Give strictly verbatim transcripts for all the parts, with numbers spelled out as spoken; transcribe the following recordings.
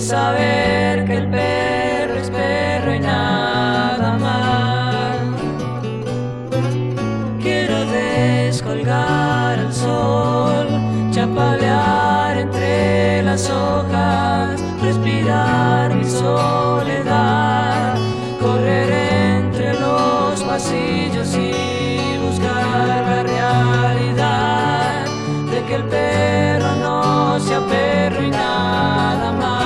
saber que el perro es perro y nada más. Quiero descolgar al sol, chapalear entre las hojas, respirar mi soledad, correr entre los pasillos y buscar la realidad de que el perro no sea perro y nada más.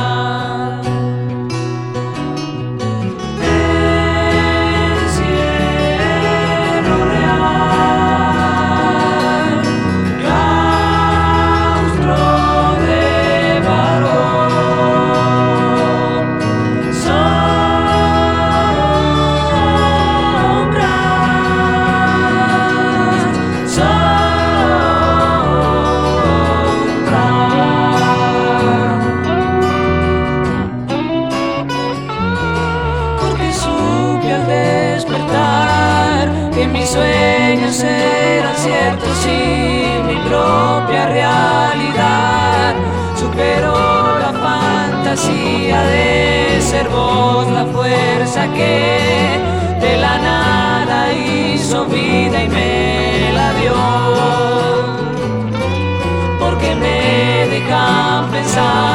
Encierro real, claustro de varón, sombras, porque supe al despertar que mis sueños eran ciertos y mi propia realidad superó la fantasía de ser vos, la fuerza que de la nada hizo vida y me la dio, porque me dejan pensar